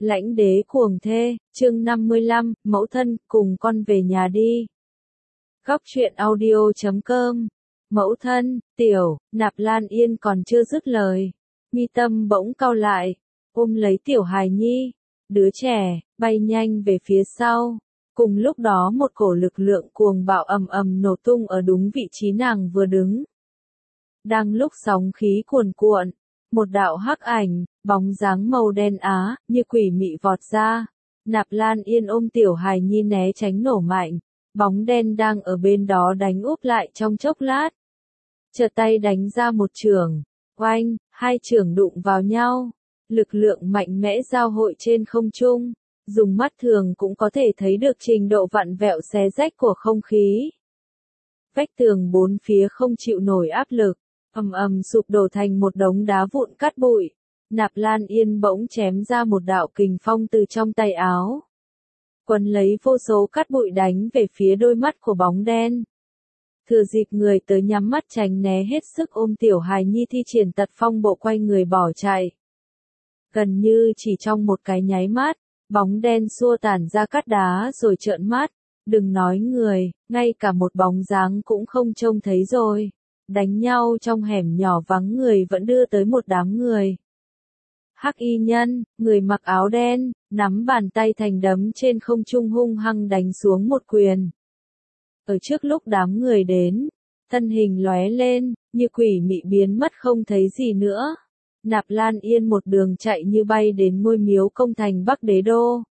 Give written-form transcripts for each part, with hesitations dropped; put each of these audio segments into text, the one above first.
Lãnh đế cuồng thê, chương 55, mẫu thân, cùng con về nhà đi. Góc truyện audio.com. Mẫu thân, tiểu, Nạp Lan Yên còn chưa dứt lời. Mi tâm bỗng cau lại, ôm lấy tiểu hài nhi, đứa trẻ, bay nhanh về phía sau. Cùng lúc đó một cổ lực lượng cuồng bạo ầm ầm nổ tung ở đúng vị trí nàng vừa đứng. Đang lúc sóng khí cuồn cuộn, một đạo hắc ảnh, bóng dáng màu đen á, như quỷ mị vọt ra. Nạp Lan Yên ôm tiểu hài nhi né tránh nổ mạnh, bóng đen đang ở bên đó đánh úp lại trong chốc lát. Chợt tay đánh ra một chưởng, oanh, hai chưởng đụng vào nhau, lực lượng mạnh mẽ giao hội trên không trung, dùng mắt thường cũng có thể thấy được trình độ vặn vẹo xé rách của không khí. Vách tường bốn phía không chịu nổi áp lực, ầm ầm sụp đổ thành một đống đá vụn cát bụi. Nạp Lan Yên bỗng chém ra một đạo kình phong từ trong tay áo, quấn lấy vô số cát bụi đánh về phía đôi mắt của bóng đen. Thừa dịp người tới nhắm mắt tránh né hết sức ôm tiểu hài nhi thi triển tật phong bộ quay người bỏ chạy. Gần như chỉ trong một cái nháy mắt, bóng đen xua tản ra cát đá rồi trợn mắt, đừng nói người, ngay cả một bóng dáng cũng không trông thấy rồi. Đánh nhau trong hẻm nhỏ vắng người vẫn đưa tới một đám người. Hắc y nhân, người mặc áo đen, nắm bàn tay thành đấm trên không trung hung hăng đánh xuống một quyền. Ở trước lúc đám người đến, thân hình lóe lên, như quỷ mị biến mất không thấy gì nữa. Nạp Lan Yên một đường chạy như bay đến ngôi miếu công thành Bắc Đế Đô.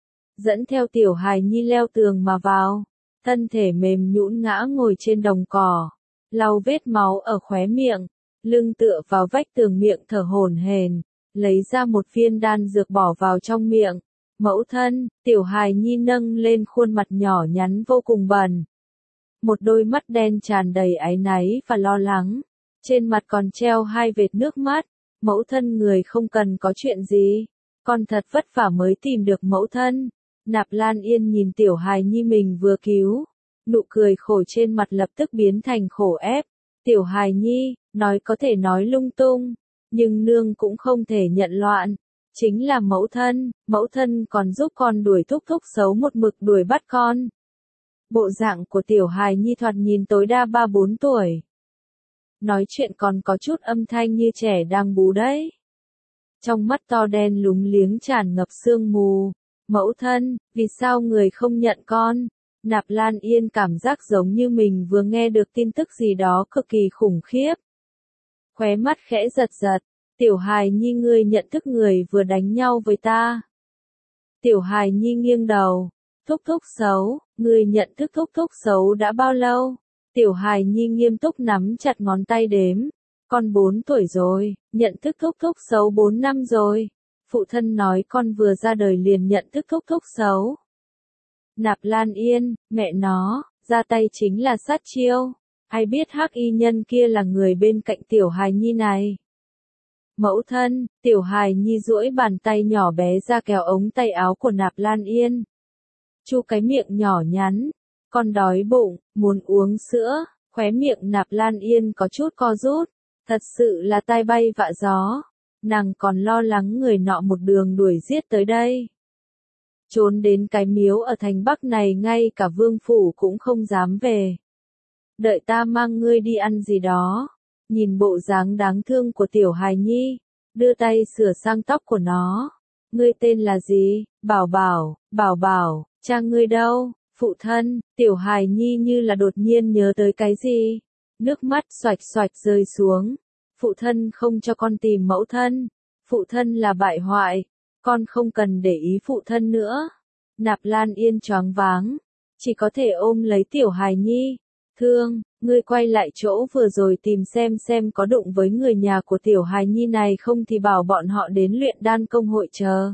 Dẫn theo tiểu hài nhi leo tường mà vào, thân thể mềm nhũn ngã ngồi trên đồng cỏ, lau vết máu ở khóe miệng, lưng tựa vào vách tường miệng thở hổn hển, lấy ra một viên đan dược bỏ vào trong miệng. Mẫu thân, tiểu hài nhi nâng lên khuôn mặt nhỏ nhắn vô cùng bẩn. Một đôi mắt đen tràn đầy áy náy và lo lắng, trên mặt còn treo hai vệt nước mắt. Mẫu thân người không cần có chuyện gì, con thật vất vả mới tìm được mẫu thân. Nạp Lan Yên nhìn tiểu hài nhi mình vừa cứu, nụ cười khổ trên mặt lập tức biến thành khổ ép. Tiểu hài nhi, nói có thể nói lung tung, nhưng nương cũng không thể nhận loạn. Chính là mẫu thân còn giúp con đuổi thúc thúc xấu một mực đuổi bắt con. Bộ dạng của tiểu hài nhi thoạt nhìn tối đa 3-4 tuổi. Nói chuyện còn có chút âm thanh như trẻ đang bú đấy. Trong mắt to đen lúng liếng tràn ngập sương mù. Mẫu thân, vì sao người không nhận con? Nạp Lan Yên cảm giác giống như mình vừa nghe được tin tức gì đó cực kỳ khủng khiếp. Khóe mắt khẽ giật giật, tiểu hài nhi ngươi nhận thức người vừa đánh nhau với ta. Tiểu hài nhi nghiêng đầu, thúc thúc xấu, ngươi nhận thức thúc thúc xấu đã bao lâu? Tiểu hài nhi nghiêm túc nắm chặt ngón tay đếm, con 4 tuổi rồi, nhận thức thúc thúc xấu 4 năm rồi. Phụ thân nói con vừa ra đời liền nhận thức thúc thúc xấu. Nạp Lan Yên, mẹ nó, ra tay chính là sát chiêu. Ai biết hắc y nhân kia là người bên cạnh tiểu hài nhi này. Mẫu thân, tiểu hài nhi duỗi bàn tay nhỏ bé ra kéo ống tay áo của Nạp Lan Yên. Chu cái miệng nhỏ nhắn, con đói bụng, muốn uống sữa. Khóe miệng Nạp Lan Yên có chút co rút, thật sự là tai bay vạ gió. Nàng còn lo lắng người nọ một đường đuổi giết tới đây. Trốn đến cái miếu ở thành Bắc này ngay cả vương phủ cũng không dám về. Đợi ta mang ngươi đi ăn gì đó. Nhìn bộ dáng đáng thương của tiểu hài nhi, đưa tay sửa sang tóc của nó. Ngươi tên là gì? Bảo Bảo, cha ngươi đâu? Phụ thân, tiểu hài nhi như là đột nhiên nhớ tới cái gì. Nước mắt xoạch xoạch rơi xuống. Phụ thân không cho con tìm mẫu thân. Phụ thân là bại hoại. Con không cần để ý phụ thân nữa. Nạp Lan Yên choáng váng, chỉ có thể ôm lấy tiểu hài nhi. Thương, ngươi quay lại chỗ vừa rồi tìm xem có đụng với người nhà của tiểu hài nhi này không thì bảo bọn họ đến luyện đan công hội chờ.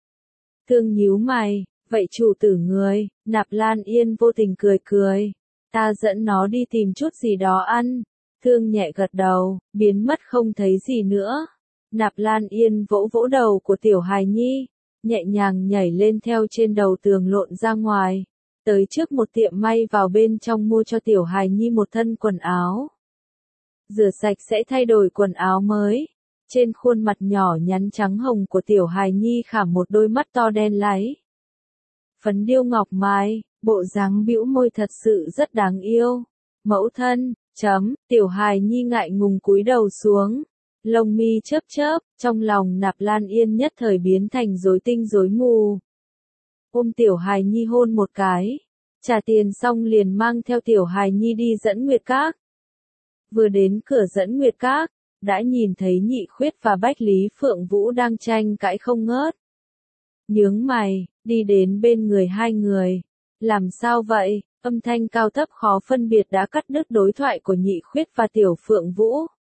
Thương nhíu mày, vậy chủ tử người, Nạp Lan Yên vô tình cười. Ta dẫn nó đi tìm chút gì đó ăn. Thương nhẹ gật đầu, biến mất không thấy gì nữa. Nạp Lan Yên vỗ vỗ đầu của tiểu hài nhi, nhẹ nhàng nhảy lên theo trên đầu tường lộn ra ngoài, tới trước một tiệm may vào bên trong mua cho tiểu hài nhi một thân quần áo. Rửa sạch sẽ thay đổi quần áo mới, Trên khuôn mặt nhỏ nhắn trắng hồng của tiểu hài nhi khảm một đôi mắt to đen láy. Phấn điêu ngọc mai, bộ dáng bĩu môi thật sự rất đáng yêu. Mẫu thân, tiểu hài nhi ngại ngùng cúi đầu xuống. Lông mi chớp chớp, trong lòng Nạp Lan Yên nhất thời biến thành rối tinh rối mù. Ôm tiểu hài nhi hôn một cái. Trả tiền xong liền mang theo tiểu hài nhi đi dẫn Nguyệt Các. Vừa đến cửa dẫn Nguyệt Các, đã nhìn thấy Nhị Khuyết và Bách Lý Phượng Vũ đang tranh cãi không ngớt. Nhướng mày, đi đến bên người hai người. Làm sao vậy? Âm thanh cao thấp khó phân biệt đã cắt đứt đối thoại của Nhị Khuyết và Tiểu Phượng Vũ.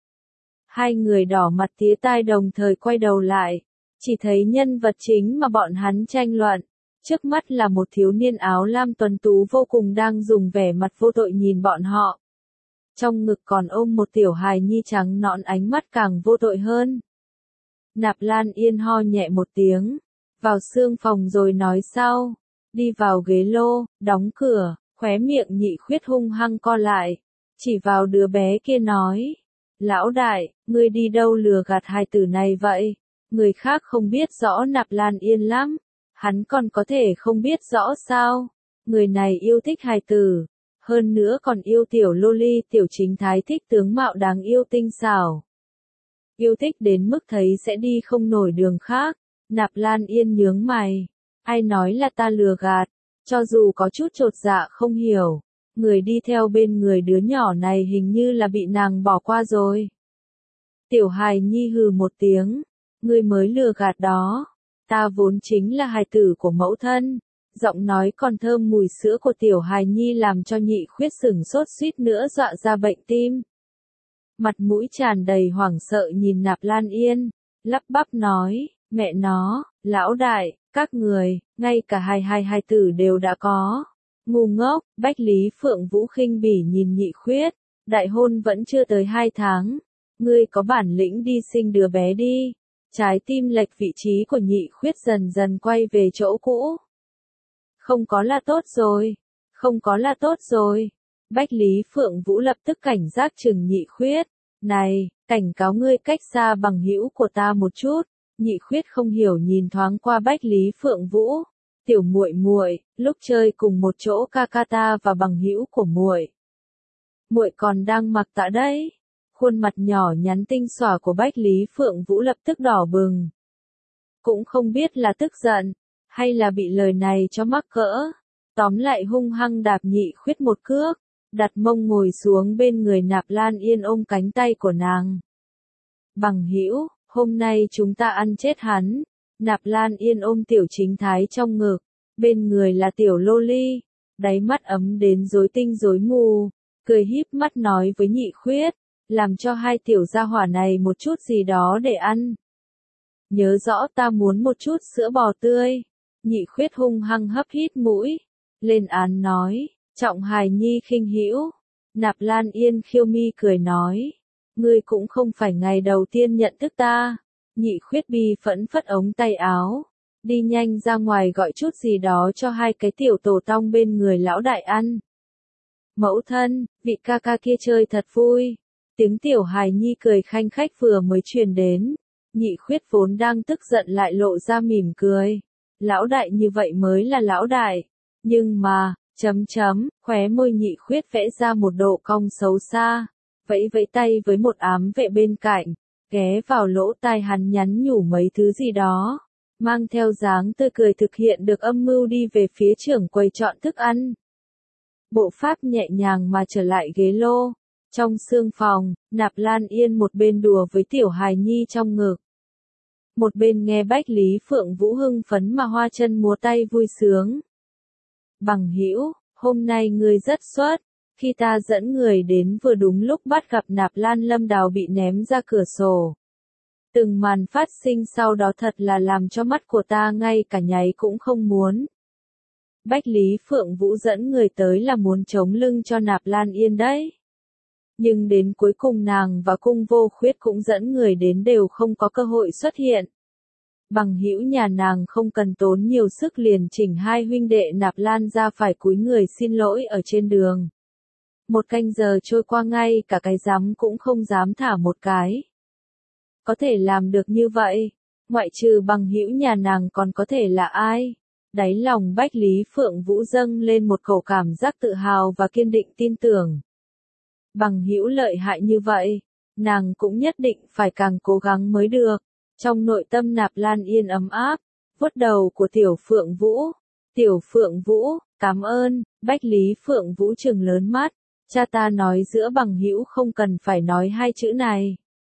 Hai người đỏ mặt tía tai đồng thời quay đầu lại. Chỉ thấy nhân vật chính mà bọn hắn tranh luận. Trước mắt là một thiếu niên áo lam tuấn tú vô cùng đang dùng vẻ mặt vô tội nhìn bọn họ. Trong ngực còn ôm một tiểu hài nhi trắng nõn, ánh mắt càng vô tội hơn. Nạp Lan Yên ho nhẹ một tiếng. Vào xương phòng rồi nói sau. Đi vào ghế lô, đóng cửa, khóe miệng Nhị Khuyết hung hăng co lại. Chỉ vào đứa bé kia nói. Lão đại, ngươi đi đâu lừa gạt hài tử này vậy? Người khác không biết rõ Nạp Lan Yên lắm. Hắn còn có thể không biết rõ sao? Người này yêu thích hài tử. Hơn nữa còn yêu tiểu loli, tiểu chính thái thích tướng mạo đáng yêu tinh xảo. Yêu thích đến mức thấy sẽ đi không nổi đường khác. Nạp Lan Yên nhướng mày. Ai nói là ta lừa gạt? Cho dù có chút chột dạ không hiểu. Người đi theo bên người đứa nhỏ này hình như là bị nàng bỏ qua rồi. Tiểu hài nhi hừ một tiếng. Ngươi mới lừa gạt đó. Ta vốn chính là hài tử của mẫu thân. Giọng nói còn thơm mùi sữa của tiểu hài nhi làm cho Nhị Khuyết sửng sốt suýt nữa dọa ra bệnh tim. Mặt mũi tràn đầy hoảng sợ nhìn Nạp Lan Yên, lắp bắp nói, mẹ nó, lão đại, các người, ngay cả hai tử đều đã có. Ngu ngốc, Bách Lý Phượng Vũ khinh bỉ nhìn Nhị Khuyết, đại hôn vẫn chưa tới 2 tháng. Ngươi có bản lĩnh đi sinh đứa bé đi. Trái tim lệch vị trí của Nhị Khuyết dần dần quay về chỗ cũ. Không có là tốt rồi. Không có là tốt rồi. Bách Lý Phượng Vũ lập tức cảnh giác chừng Nhị Khuyết. Này, cảnh cáo ngươi cách xa bằng hữu của ta một chút. Nhị Khuyết không hiểu nhìn thoáng qua Bách Lý Phượng Vũ. Tiểu muội muội, lúc chơi cùng một chỗ ca ca ta và bằng hữu của muội. Muội còn đang mặc tạ đấy. Khuôn mặt nhỏ nhắn tinh xảo của Bách Lý Phượng Vũ lập tức đỏ bừng. Cũng không biết là tức giận, hay là bị lời này cho mắc cỡ. Tóm lại hung hăng đạp Nhị Khuyết một cước, đặt mông ngồi xuống bên người Nạp Lan Yên ôm cánh tay của nàng. Bằng hữu, hôm nay chúng ta ăn chết hắn. Nạp Lan Yên ôm tiểu chính thái trong ngực, bên người là tiểu loli, đáy mắt ấm đến rối tinh rối mù, cười híp mắt nói với Nhị Khuyết, làm cho hai tiểu gia hỏa này một chút gì đó để ăn. Nhớ rõ ta muốn một chút sữa bò tươi. Nhị Khuyết hung hăng hấp hít mũi, lên án nói, trọng hài nhi khinh hữu. Nạp Lan Yên khiêu mi cười nói, ngươi cũng không phải ngày đầu tiên nhận thức ta. Nhị Khuyết bi phẫn phất ống tay áo, đi nhanh ra ngoài gọi chút gì đó cho hai cái tiểu tổ tong bên người lão đại ăn. Mẫu thân, vị ca ca kia chơi thật vui. Tiếng tiểu hài nhi cười khanh khách vừa mới truyền đến. Nhị Khuyết vốn đang tức giận lại lộ ra mỉm cười. Lão đại như vậy mới là lão đại. Nhưng mà, khóe môi Nhị Khuyết vẽ ra một độ cong xấu xa. Vẫy vẫy tay với một ám vệ bên cạnh, ghé vào lỗ tai hắn nhắn nhủ mấy thứ gì đó. Mang theo dáng tươi cười thực hiện được âm mưu đi về phía trưởng quầy chọn thức ăn. Bộ pháp nhẹ nhàng mà trở lại ghế lô. Trong sương phòng, Nạp Lan Yên một bên đùa với tiểu hài nhi trong ngực. Một bên nghe Bách Lý Phượng Vũ hưng phấn mà hoa chân múa tay vui sướng. Bằng hữu, hôm nay ngươi rất xuất. Khi ta dẫn người đến vừa đúng lúc bắt gặp Nạp Lan Lâm Đào bị ném ra cửa sổ. Từng màn phát sinh sau đó thật là làm cho mắt của ta ngay cả nháy cũng không muốn. Bách Lý Phượng Vũ dẫn người tới là muốn chống lưng cho Nạp Lan Yên đấy. Nhưng đến cuối cùng nàng và Cung Vô Khuyết cũng dẫn người đến đều không có cơ hội xuất hiện. Bằng hữu nhà nàng không cần tốn nhiều sức liền chỉnh hai huynh đệ Nạp Lan ra phải cúi người xin lỗi ở trên đường. 1 canh giờ trôi qua ngay cả cái dám cũng không dám thả một cái. có thể làm được như vậy, ngoại trừ bằng hữu nhà nàng còn có thể là ai? Đáy lòng Bách Lý Phượng Vũ dâng lên một cổ cảm giác tự hào và kiên định tin tưởng. Bằng hữu lợi hại như vậy, nàng cũng nhất định phải càng cố gắng mới được. Trong nội tâm Nạp Lan Yên ấm áp, vuốt đầu của Tiểu Phượng Vũ. Tiểu Phượng Vũ, cảm ơn. Bách Lý Phượng Vũ trừng lớn mắt. Cha ta nói giữa bằng hữu không cần phải nói hai chữ này.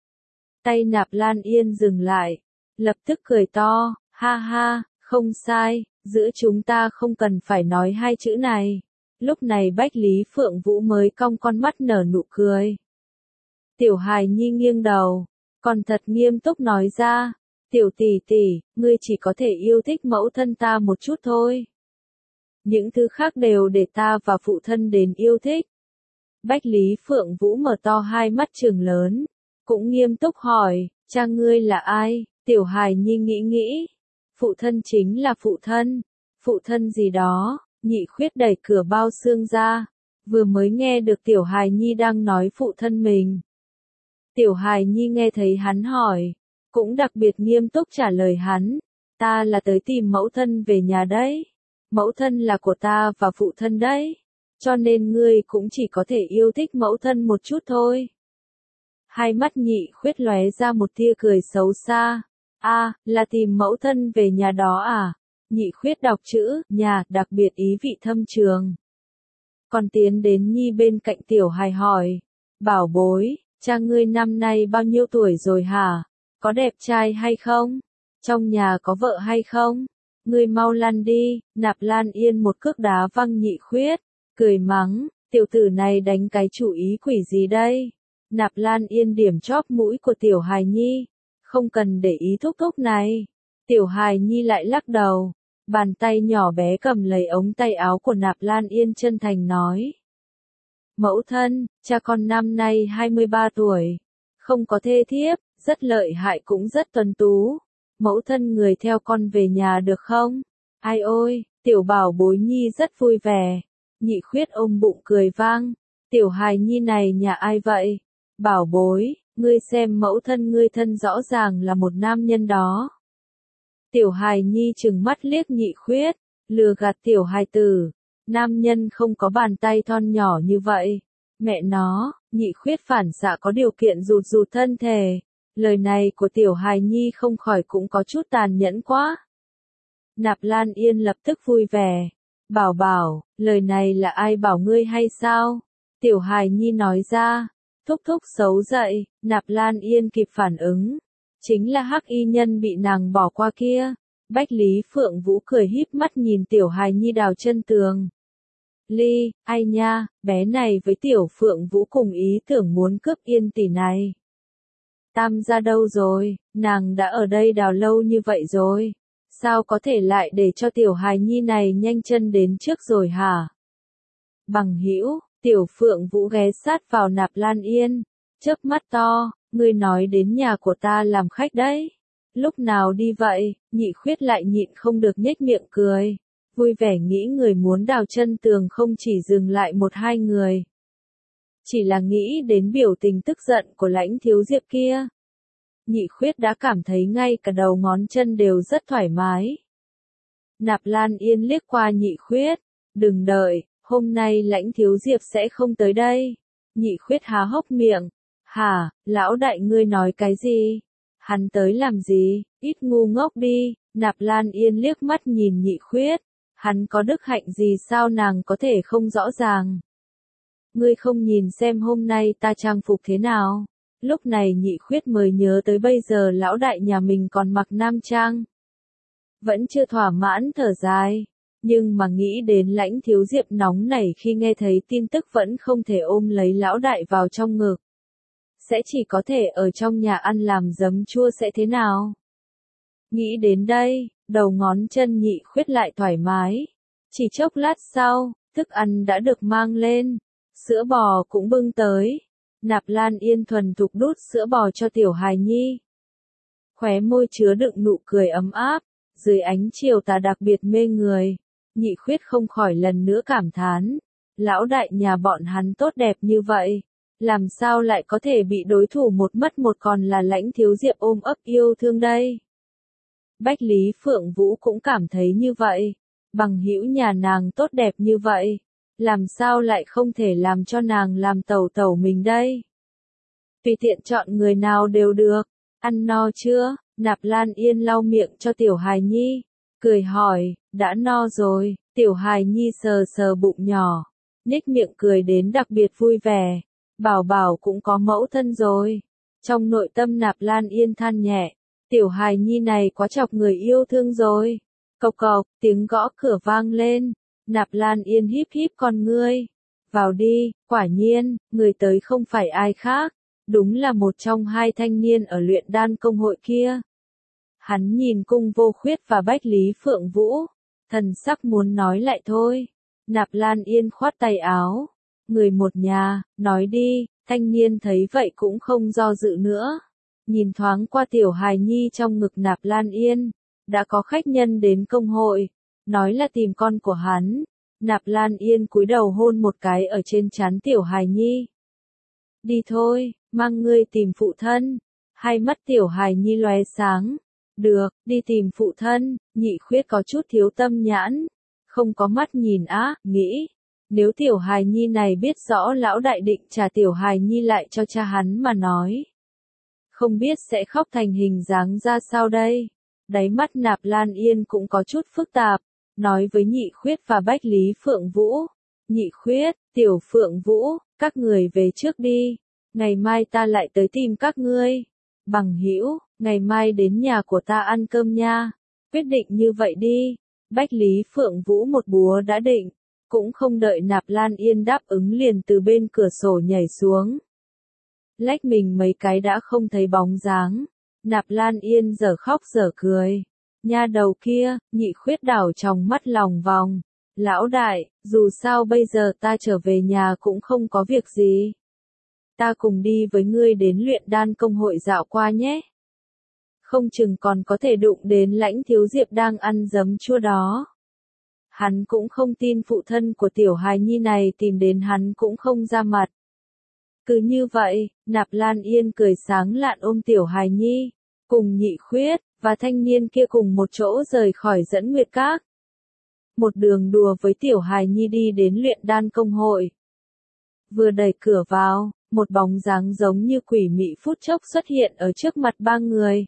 Tay Nạp Lan Yên dừng lại, lập tức cười to, ha ha, không sai, giữa chúng ta không cần phải nói hai chữ này. Lúc này Bách Lý Phượng Vũ mới cong con mắt nở nụ cười. Tiểu hài nhi nghiêng đầu, còn thật nghiêm túc nói ra, tiểu tỷ tỷ, ngươi chỉ có thể yêu thích mẫu thân ta một chút thôi. Những thứ khác đều để ta và phụ thân đến yêu thích. Bách Lý Phượng Vũ mở to hai mắt trừng lớn, cũng nghiêm túc hỏi, cha ngươi là ai? Tiểu hài nhi nghĩ nghĩ, phụ thân chính là phụ thân gì đó. Nhị Khuyết đẩy cửa bao xương ra, vừa mới nghe được Tiểu hài nhi đang nói phụ thân mình. Tiểu hài nhi nghe thấy hắn hỏi, cũng đặc biệt nghiêm túc trả lời hắn, ta là tới tìm mẫu thân về nhà đấy. Mẫu thân là của ta và phụ thân đấy, cho nên ngươi cũng chỉ có thể yêu thích mẫu thân một chút thôi. Hai mắt Nhị Khuyết lóe ra một tia cười xấu xa. A, là tìm mẫu thân về nhà đó à? Nhị Khuyết đọc chữ nhà đặc biệt ý vị thâm trường. Còn tiến đến Nhi bên cạnh Tiểu hài hỏi, bảo bối, cha ngươi năm nay bao nhiêu tuổi rồi hả? Có đẹp trai hay không? Trong nhà có vợ hay không? Ngươi mau lăn đi. Nạp Lan Yên một cước đá văng Nhị Khuyết, cười mắng, tiểu tử này đánh cái chủ ý quỷ gì đây? Nạp Lan Yên điểm chóp mũi của Tiểu hài nhi, không cần để ý thúc thúc này. Tiểu hài nhi lại lắc đầu, bàn tay nhỏ bé cầm lấy ống tay áo của Nạp Lan Yên chân thành nói. Mẫu thân, cha con năm nay 23 tuổi, không có thê thiếp, rất lợi hại cũng rất tuấn tú. Mẫu thân người theo con về nhà được không? Ai ôi, tiểu bảo bối nhi rất vui vẻ. Nhị Khuyết ôm bụng cười vang. Tiểu hài nhi này nhà ai vậy? Bảo bối, ngươi xem mẫu thân ngươi thân rõ ràng là một nam nhân đó. Tiểu hài nhi trừng mắt liếc Nhị Khuyết, lừa gạt tiểu hài tử. Nam nhân không có bàn tay thon nhỏ như vậy. Mẹ nó, Nhị Khuyết phản xạ có điều kiện rụt rụt thân thể. Lời này của Tiểu hài nhi không khỏi cũng có chút tàn nhẫn quá. Nạp Lan Yên lập tức vui vẻ. Bảo bảo, lời này là ai bảo ngươi hay sao? Tiểu hài nhi nói ra. Thúc thúc xấu dậy. Nạp Lan Yên kịp phản ứng. Chính là hắc y nhân bị nàng bỏ qua kia. Bách Lý Phượng Vũ cười híp mắt nhìn Tiểu hài nhi đào chân tường. Ly, ai nha, bé này với Tiểu Phượng Vũ cùng ý tưởng muốn cướp Yên tỷ này. Tam gia đâu rồi, nàng đã ở đây đào lâu như vậy rồi. Sao có thể lại để cho Tiểu hài nhi này nhanh chân đến trước rồi hả? Bằng hữu, Tiểu Phượng Vũ ghé sát vào Nạp Lan Yên, chớp mắt to, ngươi nói đến nhà của ta làm khách đấy. Lúc nào đi vậy? Nhị Khuyết lại nhịn không được nhếch miệng cười, vui vẻ nghĩ người muốn đào chân tường không chỉ dừng lại một hai người. Chỉ là nghĩ đến biểu tình tức giận của Lãnh Thiếu Diệp kia. Nhị Khuyết đã cảm thấy ngay cả đầu ngón chân đều rất thoải mái. Nạp Lan Yên liếc qua Nhị Khuyết, đừng đợi, hôm nay Lãnh Thiếu Diệp sẽ không tới đây. Nhị Khuyết há hốc miệng, hả, lão đại ngươi nói cái gì? Hắn tới làm gì, ít ngu ngốc đi. Nạp Lan Yên liếc mắt nhìn Nhị Khuyết, hắn có đức hạnh gì sao nàng có thể không rõ ràng. Ngươi không nhìn xem hôm nay ta trang phục thế nào? Lúc này Nhị Khuyết mới nhớ tới bây giờ lão đại nhà mình còn mặc nam trang. Vẫn chưa thỏa mãn thở dài, nhưng mà nghĩ đến Lãnh Thiếu Diệp nóng nảy khi nghe thấy tin tức vẫn không thể ôm lấy lão đại vào trong ngực. Sẽ chỉ có thể ở trong nhà ăn làm giấm chua sẽ thế nào? Nghĩ đến đây, đầu ngón chân Nhị Khuyết lại thoải mái. Chỉ chốc lát sau, thức ăn đã được mang lên, sữa bò cũng bưng tới. Nạp Lan Yên thuần thục đút sữa bò cho Tiểu hài nhi. Khóe môi chứa đựng nụ cười ấm áp, dưới ánh chiều tà đặc biệt mê người. Nhị Khuyết không khỏi lần nữa cảm thán, lão đại nhà bọn hắn tốt đẹp như vậy, làm sao lại có thể bị đối thủ một mất một còn là Lãnh Thiếu Diệp ôm ấp yêu thương đây. Bách Lý Phượng Vũ cũng cảm thấy như vậy, bằng hữu nhà nàng tốt đẹp như vậy, làm sao lại không thể làm cho nàng làm tẩu tẩu mình đây. Tùy tiện chọn người nào đều được, ăn no chưa, Nạp Lan Yên lau miệng cho Tiểu Hài Nhi, cười hỏi, đã no rồi, Tiểu Hài Nhi sờ sờ bụng nhỏ, nhếch miệng cười đến đặc biệt vui vẻ, bảo bảo cũng có mẫu thân rồi. Trong nội tâm Nạp Lan Yên than nhẹ, Tiểu Hài Nhi này quá chọc người yêu thương rồi. Cộc cộc, tiếng gõ cửa vang lên, Nạp Lan Yên híp híp con ngươi, vào đi, quả nhiên, người tới không phải ai khác, đúng là một trong hai thanh niên ở luyện đan công hội kia. Hắn nhìn Cung Vô Khuyết và Bách Lý Phượng Vũ, thần sắc muốn nói lại thôi. Nạp Lan Yên khoát tay áo, người một nhà, nói đi, thanh niên thấy vậy cũng không do dự nữa. Nhìn thoáng qua Tiểu Hài Nhi trong ngực Nạp Lan Yên, đã có khách nhân đến công hội, nói là tìm con của hắn. Nạp Lan Yên cúi đầu hôn một cái ở trên trán Tiểu Hài Nhi. Đi thôi, mang ngươi tìm phụ thân. Hai mắt Tiểu Hài Nhi lóe sáng. Được, đi tìm phụ thân. Nhị Khuyết có chút thiếu tâm nhãn, không có mắt nhìn á, nghĩ. Nếu Tiểu Hài Nhi này biết rõ lão đại định trả Tiểu Hài Nhi lại cho cha hắn mà nói, không biết sẽ khóc thành hình dáng ra sao đây. Đáy mắt Nạp Lan Yên cũng có chút phức tạp, nói với Nhị Khuyết và Bách Lý Phượng Vũ. Nhị Khuyết, Tiểu Phượng Vũ, các người về trước đi, ngày mai ta lại tới tìm các ngươi. Bằng hữu, ngày mai đến nhà của ta ăn cơm nha. Quyết định như vậy đi. Bách Lý Phượng Vũ một búa đã định, cũng không đợi Nạp Lan Yên đáp ứng liền từ bên cửa sổ nhảy xuống. Lách mình mấy cái đã không thấy bóng dáng. Nạp Lan Yên dở khóc dở cười. Nha đầu kia, Nhị Khuyết đảo trong mắt lòng vòng. Lão đại, dù sao bây giờ ta trở về nhà cũng không có việc gì. Ta cùng đi với ngươi đến luyện đan công hội dạo qua nhé. Không chừng còn có thể đụng đến Lãnh Thiếu Diệp đang ăn giấm chua đó. Hắn cũng không tin phụ thân của Tiểu Hài Nhi này tìm đến hắn cũng không ra mặt. Cứ như vậy, Nạp Lan Yên cười sáng lạn ôm Tiểu Hài Nhi, cùng Nhị Khuyết, và thanh niên kia cùng một chỗ rời khỏi Dẫn Nguyệt Các. Một đường đùa với Tiểu Hài Nhi đi đến luyện đan công hội. Vừa đẩy cửa vào, một bóng dáng giống như quỷ mị phút chốc xuất hiện ở trước mặt ba người.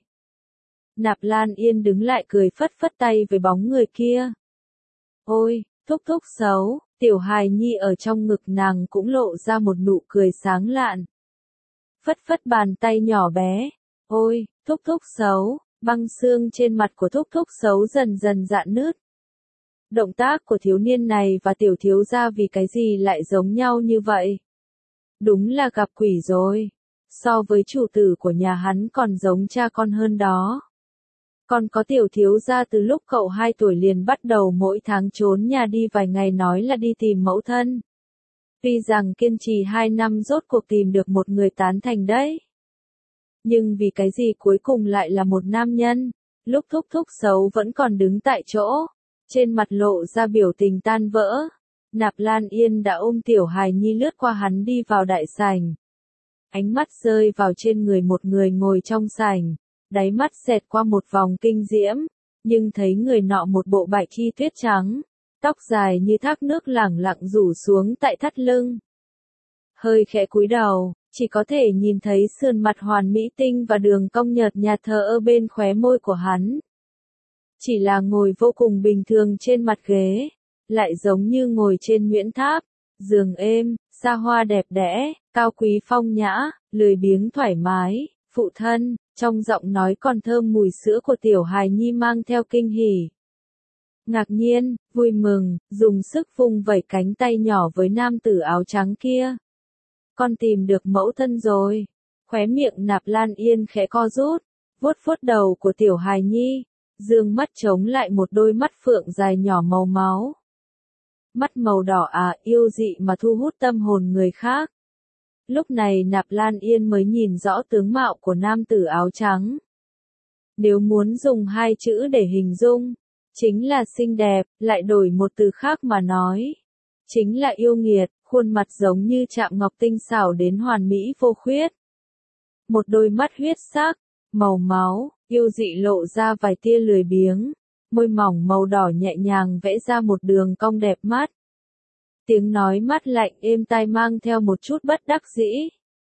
Nạp Lan Yên đứng lại cười phất phất tay với bóng người kia. Ôi, thúc thúc xấu, Tiểu Hài Nhi ở trong ngực nàng cũng lộ ra một nụ cười sáng lạn. Phất phất bàn tay nhỏ bé. Ôi, thúc thúc xấu, băng xương trên mặt của thúc thúc xấu dần dần rạn nứt. Động tác của thiếu niên này và tiểu thiếu gia vì cái gì lại giống nhau như vậy? Đúng là gặp quỷ rồi. So với chủ tử của nhà hắn còn giống cha con hơn đó. Còn có tiểu thiếu gia từ lúc cậu 2 tuổi liền bắt đầu mỗi tháng trốn nhà đi vài ngày nói là đi tìm mẫu thân. Tuy rằng kiên trì 2 năm rốt cuộc tìm được một người tán thành đấy. Nhưng vì cái gì cuối cùng lại là một nam nhân, lúc thúc thúc xấu vẫn còn đứng tại chỗ, trên mặt lộ ra biểu tình tan vỡ. Nạp Lan Yên đã ôm Tiểu Hài Nhi lướt qua hắn đi vào đại sảnh. Ánh mắt rơi vào trên người một người ngồi trong sảnh, đáy mắt xẹt qua một vòng kinh diễm, nhưng thấy người nọ một bộ bạch y tuyết trắng, tóc dài như thác nước lẳng lặng rủ xuống tại thắt lưng. Hơi khẽ cúi đầu, chỉ có thể nhìn thấy sườn mặt hoàn mỹ tinh và đường cong nhợt nhạt thờ ơ bên khóe môi của hắn. Chỉ là ngồi vô cùng bình thường trên mặt ghế, lại giống như ngồi trên Nguyễn Tháp, giường êm, xa hoa đẹp đẽ, cao quý phong nhã, lười biếng thoải mái. Phụ thân, trong giọng nói còn thơm mùi sữa của Tiểu Hài Nhi mang theo kinh hỉ. Ngạc nhiên, vui mừng, dùng sức vung vẩy cánh tay nhỏ với nam tử áo trắng kia. Con tìm được mẫu thân rồi. Khóe miệng Nạp Lan Yên khẽ co rút, vuốt vuốt đầu của Tiểu Hài Nhi, dương mắt chống lại một đôi mắt phượng dài nhỏ màu máu. Mắt màu đỏ yêu dị mà thu hút tâm hồn người khác. Lúc này Nạp Lan Yên mới nhìn rõ tướng mạo của nam tử áo trắng. Nếu muốn dùng 2 chữ để hình dung, chính là xinh đẹp, lại đổi một từ khác mà nói, Chính là yêu nghiệt, khuôn mặt giống như chạm ngọc tinh xảo đến hoàn mỹ vô khuyết. Một đôi mắt huyết sắc, màu máu, yêu dị lộ ra vài tia lười biếng, môi mỏng màu đỏ nhẹ nhàng vẽ ra một đường cong đẹp mắt. Tiếng nói mát lạnh êm tai mang theo một chút bất đắc dĩ.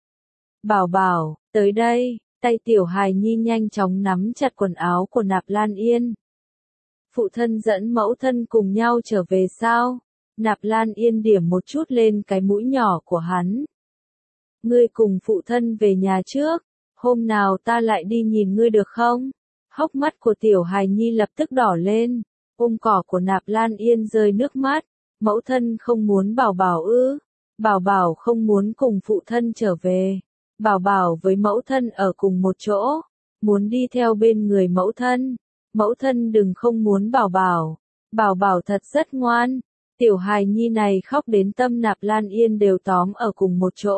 Bảo Bảo, tới đây, tay tiểu hài nhi nhanh chóng nắm chặt quần áo của Nạp Lan Yên. Phụ thân dẫn mẫu thân cùng nhau trở về sao? Nạp Lan Yên điểm một chút lên cái mũi nhỏ của hắn. Ngươi cùng phụ thân về nhà trước, hôm nào ta lại đi nhìn ngươi được không? Hốc mắt của tiểu hài nhi lập tức đỏ lên, ôm cỏ của Nạp Lan Yên rơi nước mắt. Mẫu thân không muốn Bảo Bảo ư? Bảo Bảo không muốn cùng phụ thân trở về. Bảo Bảo với mẫu thân ở cùng một chỗ, muốn đi theo bên người mẫu thân. Mẫu thân đừng không muốn Bảo Bảo. Bảo Bảo thật rất ngoan. Tiểu hài nhi này khóc đến tâm Nạp Lan Yên đều tóm ở cùng một chỗ.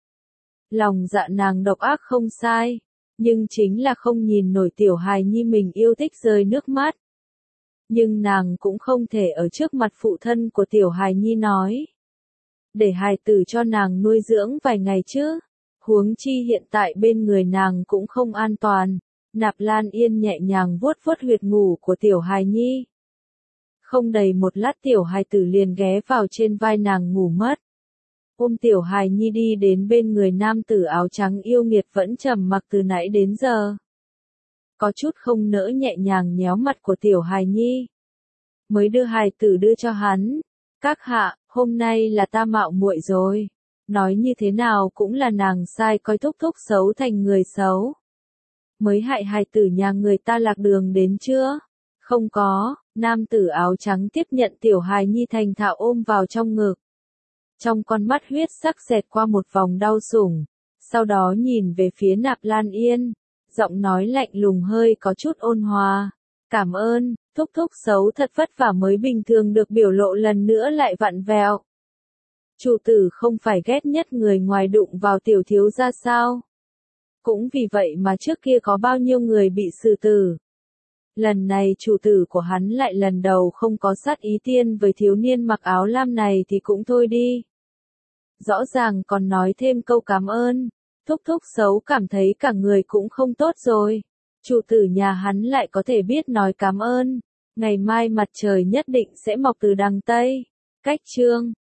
Lòng dạ nàng độc ác không sai, nhưng chính là không nhìn nổi tiểu hài nhi mình yêu thích rơi nước mắt. Nhưng nàng cũng không thể ở trước mặt phụ thân của tiểu hài nhi nói. Để hài tử cho nàng nuôi dưỡng vài ngày chứ. Huống chi hiện tại bên người nàng cũng không an toàn. Nạp Lan Yên nhẹ nhàng vuốt vuốt huyệt ngủ của tiểu hài nhi. Không đầy một lát tiểu hài tử liền ghé vào trên vai nàng ngủ mất. Ôm tiểu hài nhi đi đến bên người nam tử áo trắng yêu nghiệt vẫn trầm mặc từ nãy đến giờ. Có chút không nỡ nhẹ nhàng nhéo mặt của tiểu hài nhi. Mới đưa hài tử đưa cho hắn. Các hạ, hôm nay là ta mạo muội rồi. Nói như thế nào cũng là nàng sai coi thúc thúc xấu thành người xấu. Mới hại hài tử nhà người ta lạc đường đến chưa? Không có, nam tử áo trắng tiếp nhận tiểu hài nhi thành thạo ôm vào trong ngực. Trong con mắt huyết sắc xẹt qua một vòng đau sủng, sau đó nhìn về phía Nạp Lan Yên, giọng nói lạnh lùng hơi có chút ôn hòa. Cảm ơn, thúc thúc xấu thật vất vả mới bình thường được biểu lộ lần nữa lại vặn vẹo. Chủ tử không phải ghét nhất người ngoài đụng vào tiểu thiếu gia sao? Cũng vì vậy mà trước kia có bao nhiêu người bị xử tử. Lần này chủ tử của hắn lại lần đầu không có sát ý tiên với thiếu niên mặc áo lam này thì cũng thôi đi. Rõ ràng còn nói thêm câu cảm ơn. Thúc thúc xấu cảm thấy cả người cũng không tốt rồi. Chủ tử nhà hắn lại có thể biết nói cảm ơn. Ngày mai mặt trời nhất định sẽ mọc từ đằng Tây. Cách chương